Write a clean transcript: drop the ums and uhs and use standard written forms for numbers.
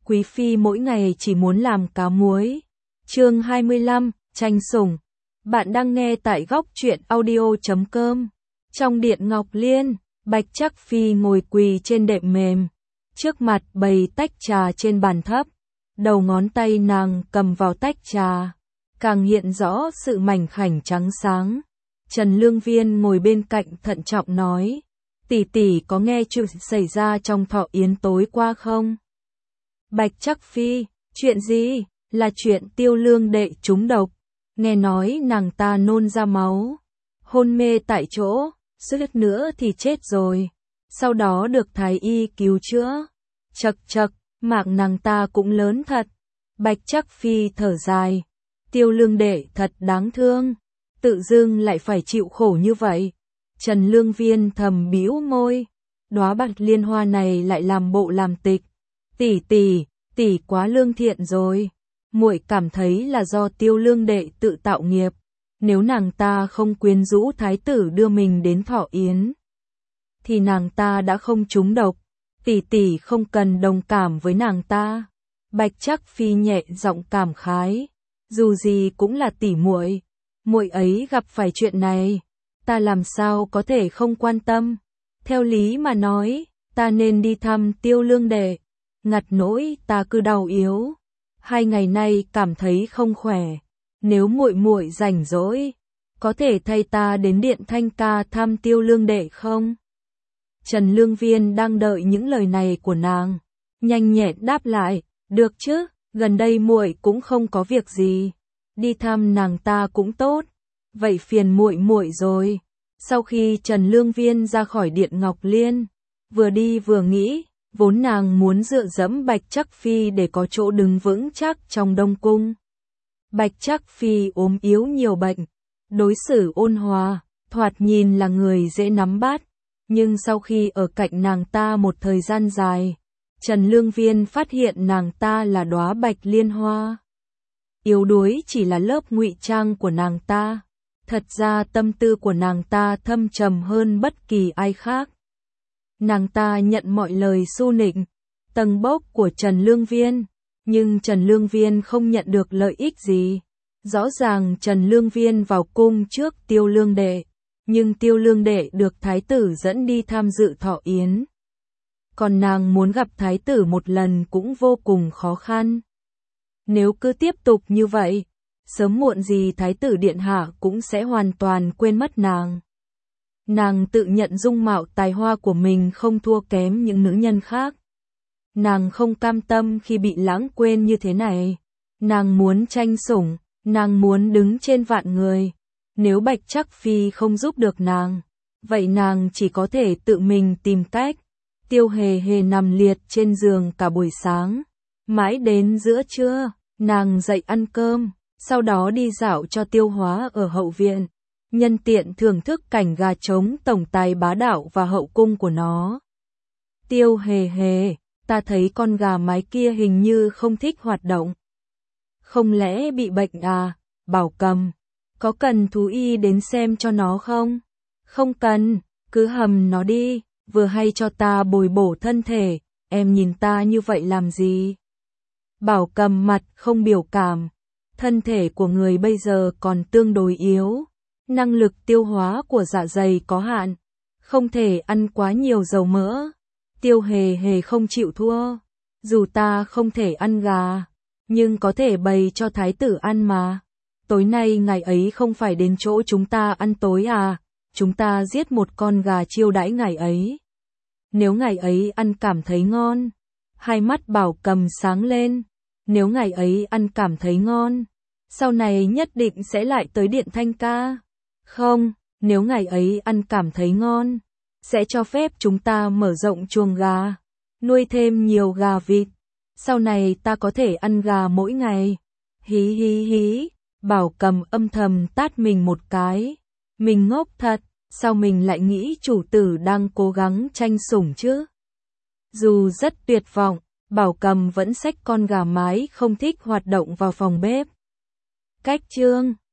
Quý phi mỗi ngày chỉ muốn làm cá muối. Chương 25, tranh sủng. Bạn đang nghe tại góc truyện audio.com. Trong điện Ngọc Liên, Bạch Trắc Phi ngồi quỳ trên đệm mềm, trước mặt bày tách trà trên bàn thấp, đầu ngón tay nàng cầm vào tách trà, càng hiện rõ sự mảnh khảnh trắng sáng. Trần Lương Viên ngồi bên cạnh thận trọng nói, tỷ tỷ có nghe chuyện xảy ra trong thọ yến tối qua không? Bạch Trắc Phi, chuyện gì? Là chuyện Tiêu Lương đệ trúng độc, nghe nói nàng ta nôn ra máu, hôn mê tại chỗ, suýt nữa thì chết rồi, sau đó được thái y cứu chữa. Chậc chậc, mạng nàng ta cũng lớn thật. Bạch Trắc Phi thở dài, Tiêu Lương đệ thật đáng thương, tự dưng lại phải chịu khổ như vậy. Trần Lương Viên thầm bĩu môi, đóa bạch liên hoa này lại làm bộ làm tịch. Tỷ quá lương thiện rồi. Muội cảm thấy là do Tiêu Lương đệ tự tạo nghiệp. Nếu nàng ta không quyến rũ thái tử đưa mình đến thọ yến, thì nàng ta đã không trúng độc. Tỷ không cần đồng cảm với nàng ta. Bạch Trắc Phi nhẹ giọng cảm khái, dù gì cũng là tỷ muội, muội ấy gặp phải chuyện này, ta làm sao có thể không quan tâm. Theo lý mà nói, ta nên đi thăm Tiêu Lương đệ, ngặt nỗi ta cứ đau yếu, 2 ngày nay cảm thấy không khỏe. Nếu muội rảnh rỗi, có thể thay ta đến điện Thanh Ca thăm Tiêu Lương đệ không? Trần Lương Viên đang đợi những lời này của nàng, nhanh nhẹn đáp lại, được chứ, gần đây muội cũng không có việc gì, đi thăm nàng ta cũng tốt. Vậy phiền muội rồi. Sau khi Trần Lương Viên ra khỏi điện Ngọc Liên, vừa đi vừa nghĩ, vốn nàng muốn dựa dẫm Bạch Trắc Phi để có chỗ đứng vững chắc trong Đông Cung. Bạch Trắc Phi ốm yếu nhiều bệnh, đối xử ôn hòa, thoạt nhìn là người dễ nắm bắt, nhưng sau khi ở cạnh nàng ta một thời gian dài, Trần Lương Viên phát hiện nàng ta là đóa bạch liên hoa. Yếu đuối chỉ là lớp ngụy trang của nàng ta, thật ra tâm tư của nàng ta thâm trầm hơn bất kỳ ai khác. Nàng ta nhận mọi lời xu nịnh, tầng bốc của Trần Lương Viên, nhưng Trần Lương Viên không nhận được lợi ích gì. Rõ ràng Trần Lương Viên vào cung trước Tiêu Lương đệ, nhưng Tiêu Lương đệ được thái tử dẫn đi tham dự thọ yến. Còn nàng muốn gặp thái tử một lần cũng vô cùng khó khăn. Nếu cứ tiếp tục như vậy, sớm muộn gì thái tử điện hạ cũng sẽ hoàn toàn quên mất nàng. Nàng tự nhận dung mạo tài hoa của mình không thua kém những nữ nhân khác. Nàng không cam tâm khi bị lãng quên như thế này. Nàng muốn tranh sủng, nàng muốn đứng trên vạn người. Nếu Bạch Trắc Phi không giúp được nàng, vậy nàng chỉ có thể tự mình tìm cách. Tiêu Hề Hề nằm liệt trên giường cả buổi sáng. Mãi đến giữa trưa, nàng dậy ăn cơm, sau đó đi dạo cho tiêu hóa ở hậu viện, nhân tiện thưởng thức cảnh gà trống tổng tài bá đạo và hậu cung của nó. Tiêu Hề Hề, ta thấy con gà mái kia hình như không thích hoạt động. Không lẽ bị bệnh à? Bảo Cầm, có cần thú y đến xem cho nó không? Không cần, cứ hầm nó đi, vừa hay cho ta bồi bổ thân thể, em nhìn ta như vậy làm gì? Bảo Cầm mặt không biểu cảm, thân thể của người bây giờ còn tương đối yếu, năng lực tiêu hóa của dạ dày có hạn, không thể ăn quá nhiều dầu mỡ. Tiêu Hề Hề không chịu thua, dù ta không thể ăn gà, nhưng có thể bày cho thái tử ăn mà. Tối nay ngày ấy không phải đến chỗ chúng ta ăn tối à, chúng ta giết một con gà chiêu đãi ngày ấy. Nếu ngày ấy ăn cảm thấy ngon, hai mắt Bảo Cầm sáng lên, nếu ngày ấy ăn cảm thấy ngon, sau này nhất định sẽ lại tới điện Thanh Ca. Không, nếu ngày ấy ăn cảm thấy ngon, sẽ cho phép chúng ta mở rộng chuồng gà, nuôi thêm nhiều gà vịt. Sau này ta có thể ăn gà mỗi ngày. Hí hí hí, Bảo Cầm âm thầm tát mình một cái. Mình ngốc thật, sao mình lại nghĩ chủ tử đang cố gắng tranh sủng chứ? Dù rất tuyệt vọng, Bảo Cầm vẫn xách con gà mái không thích hoạt động vào phòng bếp. Cách chương